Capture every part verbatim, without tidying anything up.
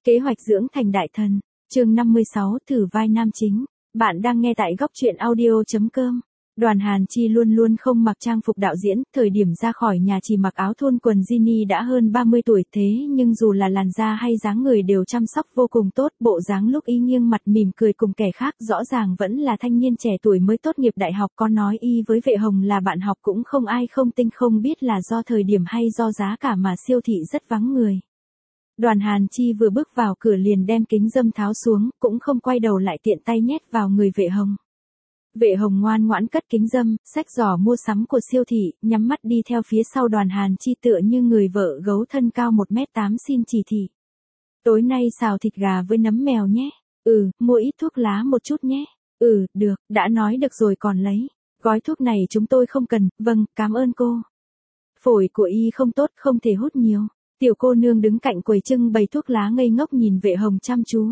Kế hoạch dưỡng thành đại thần, chương năm mươi sáu, thử vai nam chính. Bạn đang nghe tại góc truyện audio chấm com. Đoàn Hàn Chi luôn luôn không mặc trang phục đạo diễn, thời điểm ra khỏi nhà chỉ mặc áo thun quần jean đã hơn ba mươi tuổi thế nhưng dù là làn da hay dáng người đều chăm sóc vô cùng tốt, bộ dáng lúc y nghiêng mặt mỉm cười cùng kẻ khác rõ ràng vẫn là thanh niên trẻ tuổi mới tốt nghiệp đại học, có nói y với Vệ Hồng là bạn học cũng không ai không tin, không biết là do thời điểm hay do giá cả mà siêu thị rất vắng người. Đoàn Hàn Chi vừa bước vào cửa liền đem kính râm tháo xuống, cũng không quay đầu lại tiện tay nhét vào người Vệ Hồng. Vệ Hồng ngoan ngoãn cất kính râm, xách giỏ mua sắm của siêu thị, nhắm mắt đi theo phía sau Đoàn Hàn Chi tựa như người vợ gấu thân cao một mét tám xin chỉ thị. Tối nay xào thịt gà với nấm mèo nhé. Ừ, mua ít thuốc lá một chút nhé. Ừ, được, đã nói được rồi còn lấy. Gói thuốc này chúng tôi không cần, vâng, cảm ơn cô. Phổi của y không tốt, không thể hút nhiều. Tiểu cô nương đứng cạnh quầy trưng bày thuốc lá ngây ngốc nhìn Vệ Hồng chăm chú.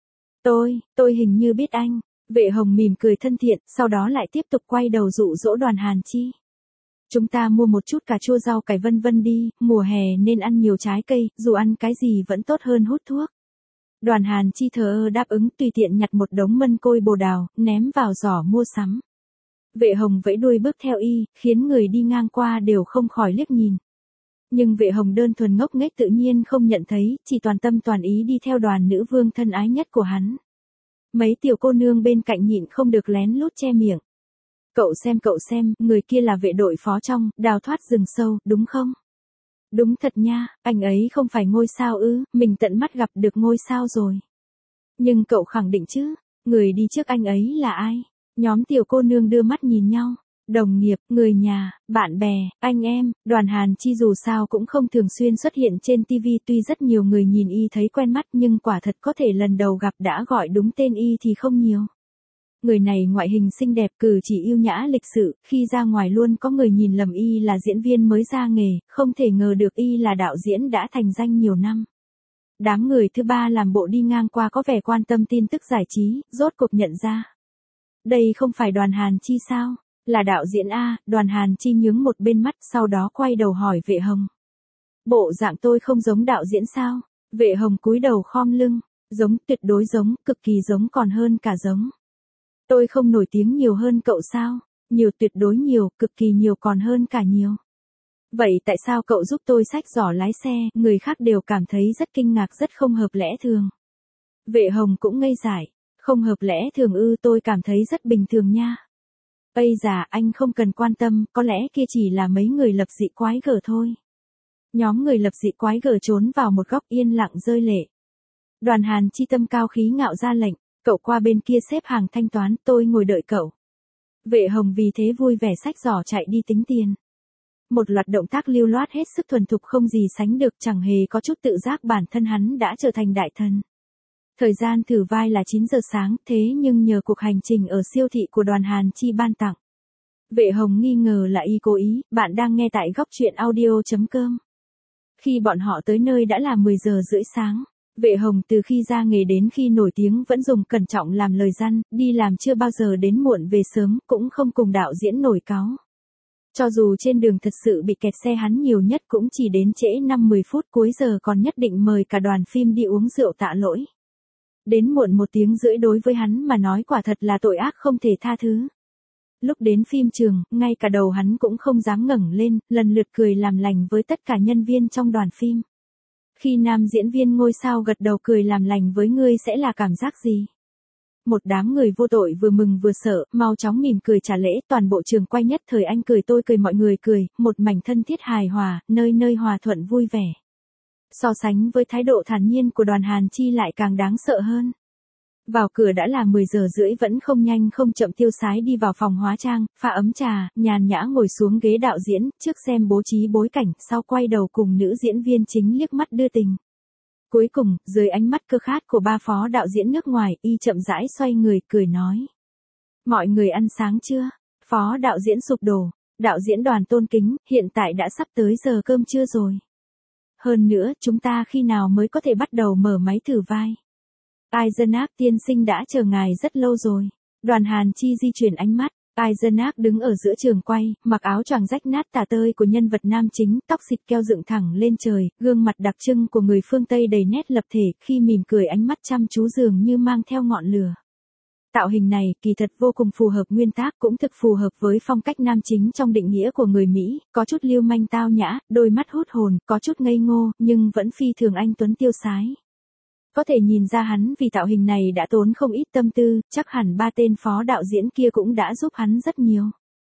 Tôi, tôi hình như biết anh. Vệ Hồng mỉm cười thân thiện, sau đó lại tiếp tục quay đầu dụ dỗ Đoàn Hàn Chi. Chúng ta mua một chút cà chua rau cải vân vân đi, mùa hè nên ăn nhiều trái cây, dù ăn cái gì vẫn tốt hơn hút thuốc. Đoàn Hàn Chi thờ ơ đáp ứng, tùy tiện nhặt một đống mân côi bồ đào, ném vào giỏ mua sắm. Vệ Hồng vẫy đuôi bước theo y, khiến người đi ngang qua đều không khỏi liếc nhìn. Nhưng Vệ Hồng đơn thuần ngốc nghếch tự nhiên không nhận thấy, chỉ toàn tâm toàn ý đi theo Đoàn nữ vương thân ái nhất của hắn. Mấy tiểu cô nương bên cạnh nhịn không được lén lút che miệng. Cậu xem cậu xem, người kia là vệ đội phó trong, đào thoát rừng sâu, đúng không? Đúng thật nha, anh ấy không phải ngôi sao ư, mình tận mắt gặp được ngôi sao rồi. Nhưng cậu khẳng định chứ, người đi trước anh ấy là ai? Nhóm tiểu cô nương đưa mắt nhìn nhau. Đồng nghiệp, người nhà, bạn bè, anh em, Đoàn Hàn Chi dù sao cũng không thường xuyên xuất hiện trên ti vi, tuy rất nhiều người nhìn y thấy quen mắt nhưng quả thật có thể lần đầu gặp đã gọi đúng tên y thì không nhiều. Người này ngoại hình xinh đẹp, cử chỉ yêu nhã lịch sự, khi ra ngoài luôn có người nhìn lầm y là diễn viên mới ra nghề, không thể ngờ được y là đạo diễn đã thành danh nhiều năm. Đám người thứ ba làm bộ đi ngang qua có vẻ quan tâm tin tức giải trí, rốt cuộc nhận ra. Đây không phải Đoàn Hàn Chi sao? Là đạo diễn A. Đoàn Hàn Chi nhướng một bên mắt, sau đó quay đầu hỏi Vệ Hồng. Bộ dạng tôi không giống đạo diễn sao? Vệ Hồng cúi đầu khom lưng. Giống, tuyệt đối giống, cực kỳ giống, còn hơn cả giống. Tôi không nổi tiếng nhiều hơn cậu sao? Nhiều, tuyệt đối nhiều, cực kỳ nhiều, còn hơn cả nhiều. Vậy tại sao cậu giúp tôi xách giỏ lái xe? Người khác đều cảm thấy rất kinh ngạc, rất không hợp lẽ thường. Vệ Hồng cũng ngây dại. Không hợp lẽ thường ư? Tôi cảm thấy rất bình thường nha. Ây già, anh không cần quan tâm, có lẽ kia chỉ là mấy người lập dị quái gở thôi. Nhóm người lập dị quái gở trốn vào một góc yên lặng rơi lệ. Đoàn Hàn Chi tâm cao khí ngạo ra lệnh, cậu qua bên kia xếp hàng thanh toán, tôi ngồi đợi cậu. Vệ Hồng vì thế vui vẻ xách giỏ chạy đi tính tiền. Một loạt động tác lưu loát hết sức thuần thục không gì sánh được, chẳng hề có chút tự giác bản thân hắn đã trở thành đại thần. Thời gian thử vai là chín giờ sáng, thế nhưng nhờ cuộc hành trình ở siêu thị của Đoàn Hàn Chi ban tặng. Vệ Hồng nghi ngờ là y cố ý, bạn đang nghe tại góc truyện audio chấm com. Khi bọn họ tới nơi đã là mười giờ rưỡi sáng. Vệ Hồng từ khi ra nghề đến khi nổi tiếng vẫn dùng cẩn trọng làm lời răn, đi làm chưa bao giờ đến muộn về sớm, cũng không cùng đạo diễn nổi cáu. Cho dù trên đường thật sự bị kẹt xe hắn nhiều nhất cũng chỉ đến trễ năm mười phút, cuối giờ còn nhất định mời cả đoàn phim đi uống rượu tạ lỗi. Đến muộn một tiếng rưỡi đối với hắn mà nói quả thật là tội ác không thể tha thứ. Lúc đến phim trường, ngay cả đầu hắn cũng không dám ngẩng lên, lần lượt cười làm lành với tất cả nhân viên trong đoàn phim. Khi nam diễn viên ngôi sao gật đầu cười làm lành với ngươi sẽ là cảm giác gì? Một đám người vô tội vừa mừng vừa sợ, mau chóng mỉm cười trả lễ, toàn bộ trường quay nhất thời anh cười tôi cười mọi người cười, một mảnh thân thiết hài hòa, nơi nơi hòa thuận vui vẻ. So sánh với thái độ thản nhiên của Đoàn Hàn Chi lại càng đáng sợ hơn. Vào cửa đã là mười giờ rưỡi vẫn không nhanh không chậm tiêu sái đi vào phòng hóa trang, pha ấm trà, nhàn nhã ngồi xuống ghế đạo diễn, trước xem bố trí bối cảnh, sau quay đầu cùng nữ diễn viên chính liếc mắt đưa tình. Cuối cùng, dưới ánh mắt cơ khát của ba phó đạo diễn nước ngoài, y chậm rãi xoay người, cười nói. Mọi người ăn sáng chưa? Phó đạo diễn sụp đổ, đạo diễn Đoàn tôn kính, hiện tại đã sắp tới giờ cơm trưa rồi. Hơn nữa, chúng ta khi nào mới có thể bắt đầu mở máy thử vai? Eisenach tiên sinh đã chờ ngài rất lâu rồi. Đoàn Hàn Chi di chuyển ánh mắt, Isaac đứng ở giữa trường quay, mặc áo choàng rách nát tả tơi của nhân vật nam chính, tóc xịt keo dựng thẳng lên trời, gương mặt đặc trưng của người phương Tây đầy nét lập thể, khi mỉm cười ánh mắt chăm chú dường như mang theo ngọn lửa. Tạo hình này, kỳ thật vô cùng phù hợp nguyên tác, cũng thực phù hợp với phong cách nam chính trong định nghĩa của người Mỹ, có chút lưu manh tao nhã, đôi mắt hút hồn, có chút ngây ngô, nhưng vẫn phi thường anh tuấn tiêu sái. Có thể nhìn ra hắn vì tạo hình này đã tốn không ít tâm tư, chắc hẳn ba tên phó đạo diễn kia cũng đã giúp hắn rất nhiều.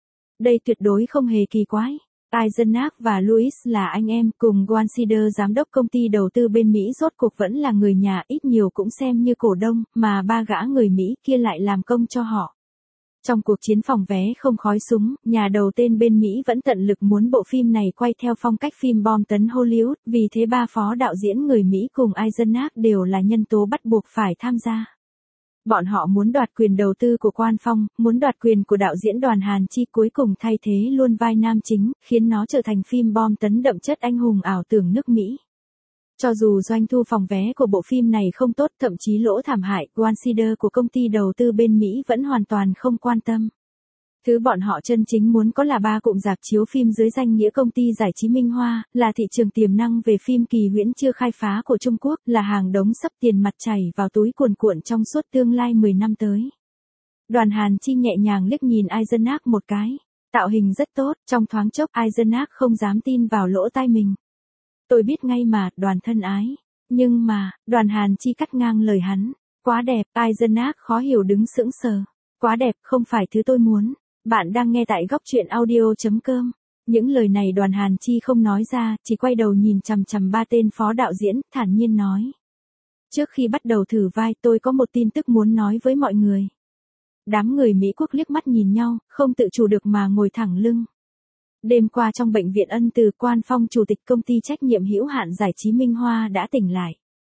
Đây tuyệt đối không hề kỳ quái. Isaac và Louis là anh em, cùng Wansider giám đốc công ty đầu tư bên Mỹ rốt cuộc vẫn là người nhà, ít nhiều cũng xem như cổ đông, mà ba gã người Mỹ kia lại làm công cho họ. Trong cuộc chiến phòng vé không khói súng, nhà đầu tên bên Mỹ vẫn tận lực muốn bộ phim này quay theo phong cách phim bom tấn Hollywood, vì thế ba phó đạo diễn người Mỹ cùng Isaac đều là nhân tố bắt buộc phải tham gia. Bọn họ muốn đoạt quyền đầu tư của Quan Phong, muốn đoạt quyền của đạo diễn Đoàn Hàn Chi, cuối cùng thay thế luôn vai nam chính, khiến nó trở thành phim bom tấn đậm chất anh hùng ảo tưởng nước Mỹ. Cho dù doanh thu phòng vé của bộ phim này không tốt, thậm chí lỗ thảm hại, Wansider của công ty đầu tư bên Mỹ vẫn hoàn toàn không quan tâm. Thứ bọn họ chân chính muốn có là ba cụm rạp chiếu phim dưới danh nghĩa công ty giải trí Minh Hoa, là thị trường tiềm năng về phim kỳ huyễn chưa khai phá của Trung Quốc, là hàng đống sắp tiền mặt chảy vào túi cuồn cuộn trong suốt tương lai mười năm tới. Đoàn Hàn Chi nhẹ nhàng liếc nhìn Isaac một cái. Tạo hình rất tốt, trong thoáng chốc Isaac không dám tin vào lỗ tai mình. Tôi biết ngay mà, Đoàn thân ái. Nhưng mà, Đoàn Hàn Chi cắt ngang lời hắn. Quá đẹp, Isaac khó hiểu đứng sững sờ. Quá đẹp, không phải thứ tôi muốn. Bạn đang nghe tại góc truyện audio chấm com. Những lời này Đoàn Hàn Chi không nói ra, chỉ quay đầu nhìn chằm chằm ba tên phó đạo diễn, thản nhiên nói. Trước khi bắt đầu thử vai, tôi có một tin tức muốn nói với mọi người. Đám người Mỹ Quốc liếc mắt nhìn nhau, không tự chủ được mà ngồi thẳng lưng. Đêm qua trong bệnh viện Ân Từ, Quan Phong chủ tịch công ty trách nhiệm hữu hạn giải trí Minh Hoa đã tỉnh lại.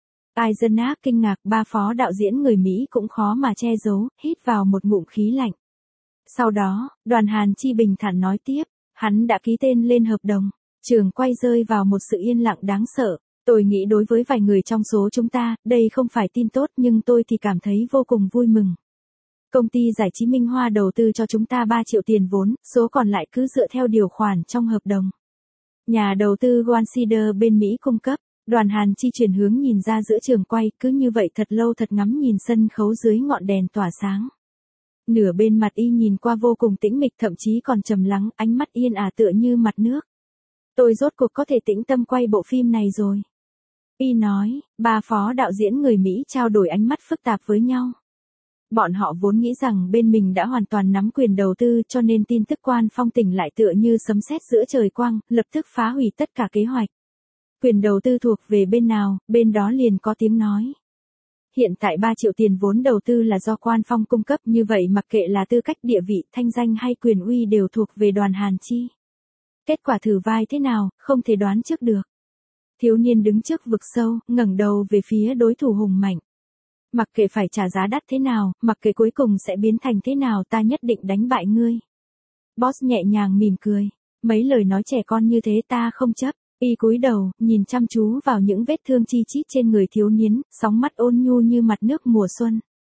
Isaac kinh ngạc, ba phó đạo diễn người Mỹ cũng khó mà che giấu, hít vào một ngụm khí lạnh. Sau đó, Đoàn Hàn Chi bình thản nói tiếp, hắn đã ký tên lên hợp đồng. Trường quay rơi vào một sự yên lặng đáng sợ. Tôi nghĩ đối với vài người trong số chúng ta, đây không phải tin tốt, nhưng tôi thì cảm thấy vô cùng vui mừng. Công ty giải trí Minh Hoa đầu tư cho chúng ta ba triệu tiền vốn, số còn lại cứ dựa theo điều khoản trong hợp đồng. Nhà đầu tư Wansider bên Mỹ cung cấp. Đoàn Hàn Chi chuyển hướng nhìn ra giữa trường quay, cứ như vậy thật lâu thật ngắm nhìn sân khấu dưới ngọn đèn tỏa sáng. Nửa bên mặt y nhìn qua vô cùng tĩnh mịch, thậm chí còn trầm lắng, ánh mắt yên ả tựa như mặt nước. Tôi rốt cuộc có thể tĩnh tâm quay bộ phim này rồi. Y nói, ba phó đạo diễn người Mỹ trao đổi ánh mắt phức tạp với nhau. Bọn họ vốn nghĩ rằng bên mình đã hoàn toàn nắm quyền đầu tư, cho nên tin tức Quan Phong tỉnh lại tựa như sấm sét giữa trời quang, lập tức phá hủy tất cả kế hoạch. Quyền đầu tư thuộc về bên nào, bên đó liền có tiếng nói. Hiện tại ba triệu tiền vốn đầu tư là do Quan Phong cung cấp, như vậy mặc kệ là tư cách, địa vị, thanh danh hay quyền uy đều thuộc về Đoàn Hàn Chi. Kết quả thử vai thế nào, không thể đoán trước được. Thiếu niên đứng trước vực sâu, ngẩng đầu về phía đối thủ hùng mạnh. Mặc kệ phải trả giá đắt thế nào, mặc kệ cuối cùng sẽ biến thành thế nào, ta nhất định đánh bại ngươi. Boss nhẹ nhàng mỉm cười. Mấy lời nói trẻ con như thế ta không chấp. Y cúi đầu, nhìn chăm chú vào những vết thương chi chít trên người thiếu niên, sóng mắt ôn nhu như mặt nước mùa xuân.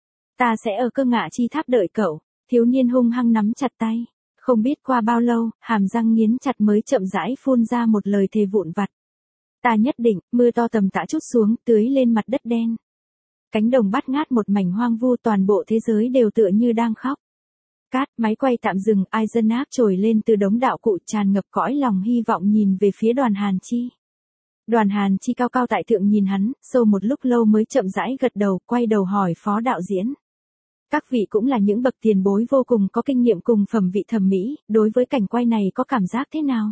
Ta sẽ ở Cơ Ngạ Chi Tháp đợi cậu. Thiếu niên hung hăng nắm chặt tay. Không biết qua bao lâu, hàm răng nghiến chặt mới chậm rãi phun ra một lời thề vụn vặt. Ta nhất định. Mưa to tầm tã trút xuống, tưới lên mặt đất đen. Cánh đồng bát ngát một mảnh hoang vu, toàn bộ thế giới đều tựa như đang khóc. Cát, máy quay tạm dừng, Isaac trồi lên từ đống đạo cụ, tràn ngập cõi lòng hy vọng nhìn về phía Đoàn Hàn Chi. Đoàn Hàn Chi cao cao tại thượng nhìn hắn, sau một lúc lâu mới chậm rãi gật đầu, quay đầu hỏi phó đạo diễn. Các vị cũng là những bậc tiền bối vô cùng có kinh nghiệm cùng phẩm vị thẩm mỹ, đối với cảnh quay này có cảm giác thế nào?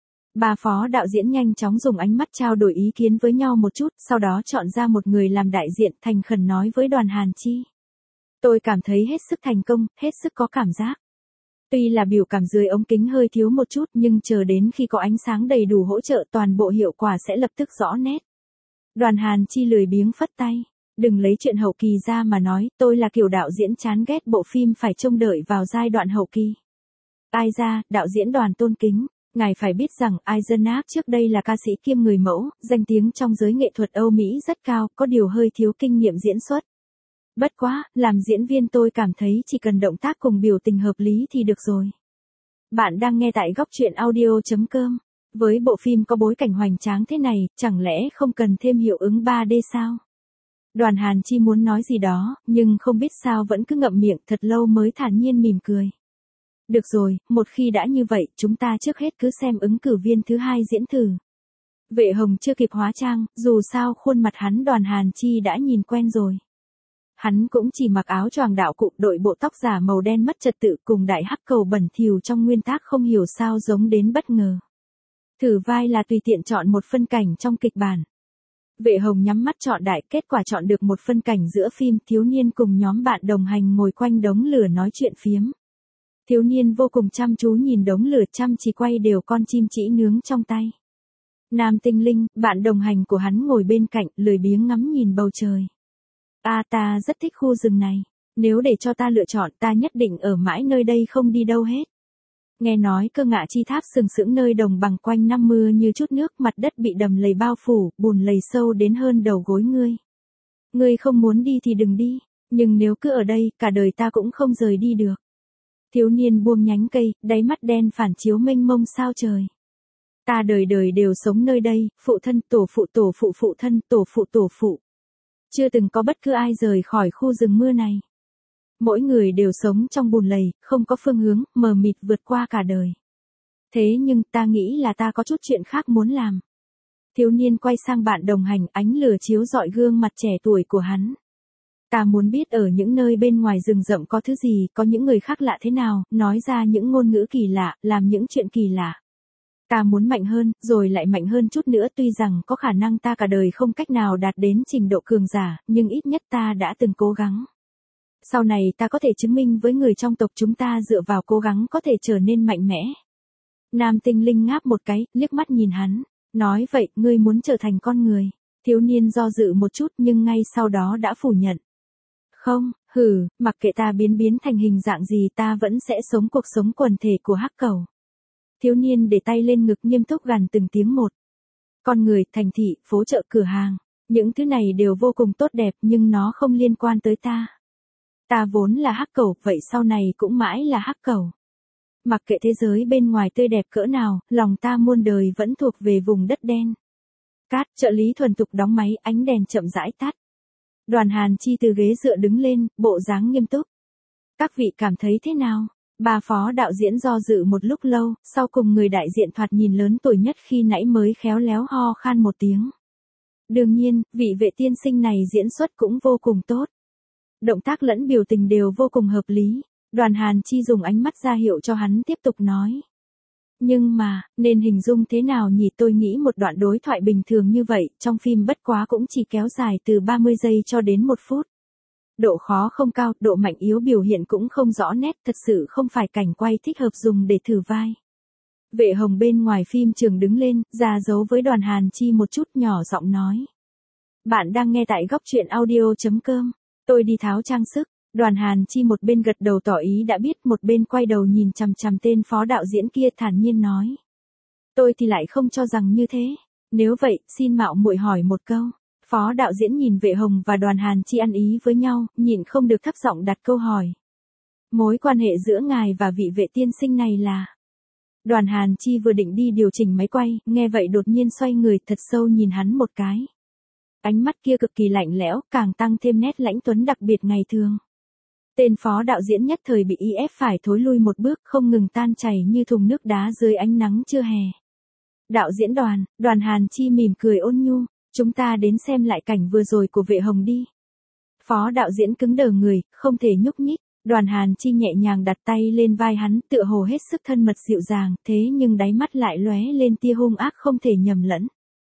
Ba phó đạo diễn nhanh chóng dùng ánh mắt trao đổi ý kiến với nhau một chút, sau đó chọn ra một người làm đại diện, thành khẩn nói với Đoàn Hàn Chi. Tôi cảm thấy hết sức thành công, hết sức có cảm giác. Tuy là biểu cảm dưới ống kính hơi thiếu một chút, nhưng chờ đến khi có ánh sáng đầy đủ hỗ trợ, toàn bộ hiệu quả sẽ lập tức rõ nét. Đoàn Hàn Chi lười biếng phất tay. Đừng lấy chuyện hậu kỳ ra mà nói, tôi là kiểu đạo diễn chán ghét bộ phim phải trông đợi vào giai đoạn hậu kỳ. Ai ra, đạo diễn Đoàn tôn kính. Ngài phải biết rằng Isaac trước đây là ca sĩ kiêm người mẫu, danh tiếng trong giới nghệ thuật Âu Mỹ rất cao, có điều hơi thiếu kinh nghiệm diễn xuất. Bất quá, làm diễn viên tôi cảm thấy chỉ cần động tác cùng biểu tình hợp lý thì được rồi. Bạn đang nghe tại góc truyện audio.com. Với bộ phim có bối cảnh hoành tráng thế này, chẳng lẽ không cần thêm hiệu ứng ba D sao? Đoàn Hàn Chi muốn nói gì đó, nhưng không biết sao vẫn cứ ngậm miệng thật lâu mới thản nhiên mỉm cười. Được rồi, một khi đã như vậy, chúng ta trước hết cứ xem ứng cử viên thứ hai diễn thử. Vệ Hồng chưa kịp hóa trang, dù sao khuôn mặt hắn Đoàn Hàn Chi đã nhìn quen rồi. Hắn cũng chỉ mặc áo choàng đạo cụ, đội bộ tóc giả màu đen mất trật tự cùng đại hắc cầu bẩn thỉu trong nguyên tác không hiểu sao giống đến bất ngờ. Thử vai là tùy tiện chọn một phân cảnh trong kịch bản. Vệ Hồng nhắm mắt chọn đại, kết quả chọn được một phân cảnh giữa phim thiếu niên cùng nhóm bạn đồng hành ngồi quanh đống lửa nói chuyện phiếm. Thiếu niên vô cùng chăm chú nhìn đống lửa, chăm chỉ quay đều con chim chỉ nướng trong tay. Nam Tinh Linh, bạn đồng hành của hắn ngồi bên cạnh, lười biếng ngắm nhìn bầu trời. À, ta rất thích khu rừng này. Nếu để cho ta lựa chọn, ta nhất định ở mãi nơi đây không đi đâu hết. Nghe nói Cơ Ngạ Chi Tháp sừng sững nơi đồng bằng quanh năm mưa như chút nước, mặt đất bị đầm lầy bao phủ, bùn lầy sâu đến hơn đầu gối ngươi. Ngươi không muốn đi thì đừng đi, nhưng nếu cứ ở đây, cả đời ta cũng không rời đi được. Thiếu niên buông nhánh cây, đáy mắt đen phản chiếu mênh mông sao trời. Ta đời đời đều sống nơi đây, phụ thân, tổ phụ, tổ phụ, phụ thân, tổ phụ, tổ phụ. Chưa từng có bất cứ ai rời khỏi khu rừng mưa này. Mỗi người đều sống trong bùn lầy, không có phương hướng, mờ mịt vượt qua cả đời. Thế nhưng ta nghĩ là ta có chút chuyện khác muốn làm. Thiếu niên quay sang bạn đồng hành, ánh lửa chiếu rọi gương mặt trẻ tuổi của hắn. Ta muốn biết ở những nơi bên ngoài rừng rậm có thứ gì, có những người khác lạ thế nào, nói ra những ngôn ngữ kỳ lạ, làm những chuyện kỳ lạ. Ta muốn mạnh hơn, rồi lại mạnh hơn chút nữa, tuy rằng có khả năng ta cả đời không cách nào đạt đến trình độ cường giả, nhưng ít nhất ta đã từng cố gắng. Sau này ta có thể chứng minh với người trong tộc chúng ta dựa vào cố gắng có thể trở nên mạnh mẽ. Nam Tinh Linh ngáp một cái, liếc mắt nhìn hắn, nói vậy, ngươi muốn trở thành con người. Thiếu niên do dự một chút nhưng ngay sau đó đã phủ nhận. Không, hừ, mặc kệ ta biến biến thành hình dạng gì ta vẫn sẽ sống cuộc sống quần thể của hắc cầu. Thiếu niên để tay lên ngực nghiêm túc gằn từng tiếng một. Con người, thành thị, phố chợ, cửa hàng, những thứ này đều vô cùng tốt đẹp nhưng nó không liên quan tới ta. Ta vốn là hắc cầu, vậy sau này cũng mãi là hắc cầu. Mặc kệ thế giới bên ngoài tươi đẹp cỡ nào, lòng ta muôn đời vẫn thuộc về vùng đất đen. Cát, trợ lý thuần thục đóng máy, ánh đèn chậm rãi tắt. Đoàn Hàn Chi từ ghế dựa đứng lên, bộ dáng nghiêm túc. Các vị cảm thấy thế nào? Bà phó đạo diễn do dự một lúc lâu, sau cùng người đại diện thoạt nhìn lớn tuổi nhất khi nãy mới khéo léo ho khan một tiếng. Đương nhiên, vị vệ tiên sinh này diễn xuất cũng vô cùng tốt. Động tác lẫn biểu tình đều vô cùng hợp lý. Đoàn Hàn Chi dùng ánh mắt ra hiệu cho hắn tiếp tục nói. Nhưng mà, nên hình dung thế nào nhỉ, tôi nghĩ một đoạn đối thoại bình thường như vậy, trong phim bất quá cũng chỉ kéo dài từ ba mươi giây cho đến một phút. Độ khó không cao, độ mạnh yếu biểu hiện cũng không rõ nét, thật sự không phải cảnh quay thích hợp dùng để thử vai. Vệ Hồng bên ngoài phim trường đứng lên, ra dấu với Đoàn Hàn Chi một chút, nhỏ giọng nói. Bạn đang nghe tại góc truyện audio.com. Tôi đi tháo trang sức. Đoàn Hàn Chi một bên gật đầu tỏ ý đã biết, một bên quay đầu nhìn chằm chằm tên phó đạo diễn kia thản nhiên nói. Tôi thì lại không cho rằng như thế. Nếu vậy, xin mạo muội hỏi một câu. Phó đạo diễn nhìn Vệ Hồng và Đoàn Hàn Chi ăn ý với nhau, nhịn không được thấp giọng đặt câu hỏi. Mối quan hệ giữa ngài và vị vệ tiên sinh này là... Đoàn Hàn Chi vừa định đi điều chỉnh máy quay, nghe vậy đột nhiên xoay người thật sâu nhìn hắn một cái. Ánh mắt kia cực kỳ lạnh lẽo, càng tăng thêm nét lãnh tuấn đặc biệt ngày thường. Tên phó đạo diễn nhất thời bị y ép phải thối lui một bước, không ngừng tan chảy như thùng nước đá dưới ánh nắng trưa hè. Đạo diễn Đoàn, Đoàn Hàn Chi mỉm cười ôn nhu, chúng ta đến xem lại cảnh vừa rồi của Vệ Hồng đi. Phó đạo diễn cứng đờ người, không thể nhúc nhích. Đoàn Hàn Chi nhẹ nhàng đặt tay lên vai hắn, tựa hồ hết sức thân mật dịu dàng, thế nhưng đáy mắt lại lóe lên tia hung ác không thể nhầm lẫn.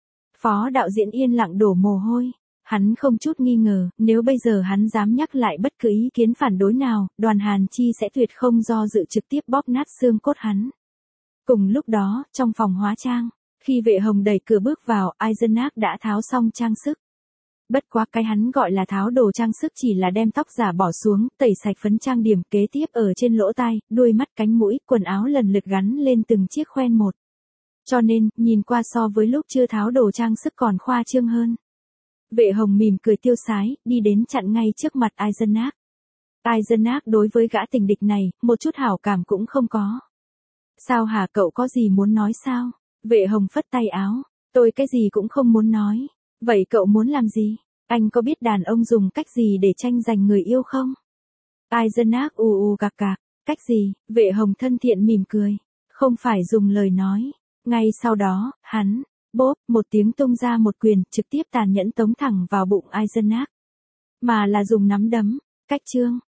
Phó đạo diễn yên lặng đổ mồ hôi. Hắn không chút nghi ngờ, nếu bây giờ hắn dám nhắc lại bất cứ ý kiến phản đối nào, Đoàn Hàn Chi sẽ tuyệt không do dự trực tiếp bóp nát xương cốt hắn. Cùng lúc đó, trong phòng hóa trang, khi Vệ Hồng đẩy cửa bước vào, Eisenach đã tháo xong trang sức. Bất quá cái hắn gọi là tháo đồ trang sức chỉ là đem tóc giả bỏ xuống, tẩy sạch phấn trang điểm, kế tiếp ở trên lỗ tai, đuôi mắt, cánh mũi, quần áo lần lượt gắn lên từng chiếc khoen một. Cho nên, nhìn qua so với lúc chưa tháo đồ trang sức còn khoa trương hơn. Vệ Hồng mỉm cười tiêu sái, đi đến chặn ngay trước mặt Eisenach. Eisenach đối với gã tình địch này, một chút hảo cảm cũng không có. Sao hả, cậu có gì muốn nói sao? Vệ Hồng phất tay áo. Tôi cái gì cũng không muốn nói. Vậy cậu muốn làm gì? Anh có biết đàn ông dùng cách gì để tranh giành người yêu không? Eisenach u u cạc cạc. Cách gì? Vệ Hồng thân thiện mỉm cười. Không phải dùng lời nói. Ngay sau đó, hắn, bốp, một tiếng tung ra một quyền, trực tiếp tàn nhẫn tống thẳng vào bụng Eisenach. Mà là dùng nắm đấm. Cách chương.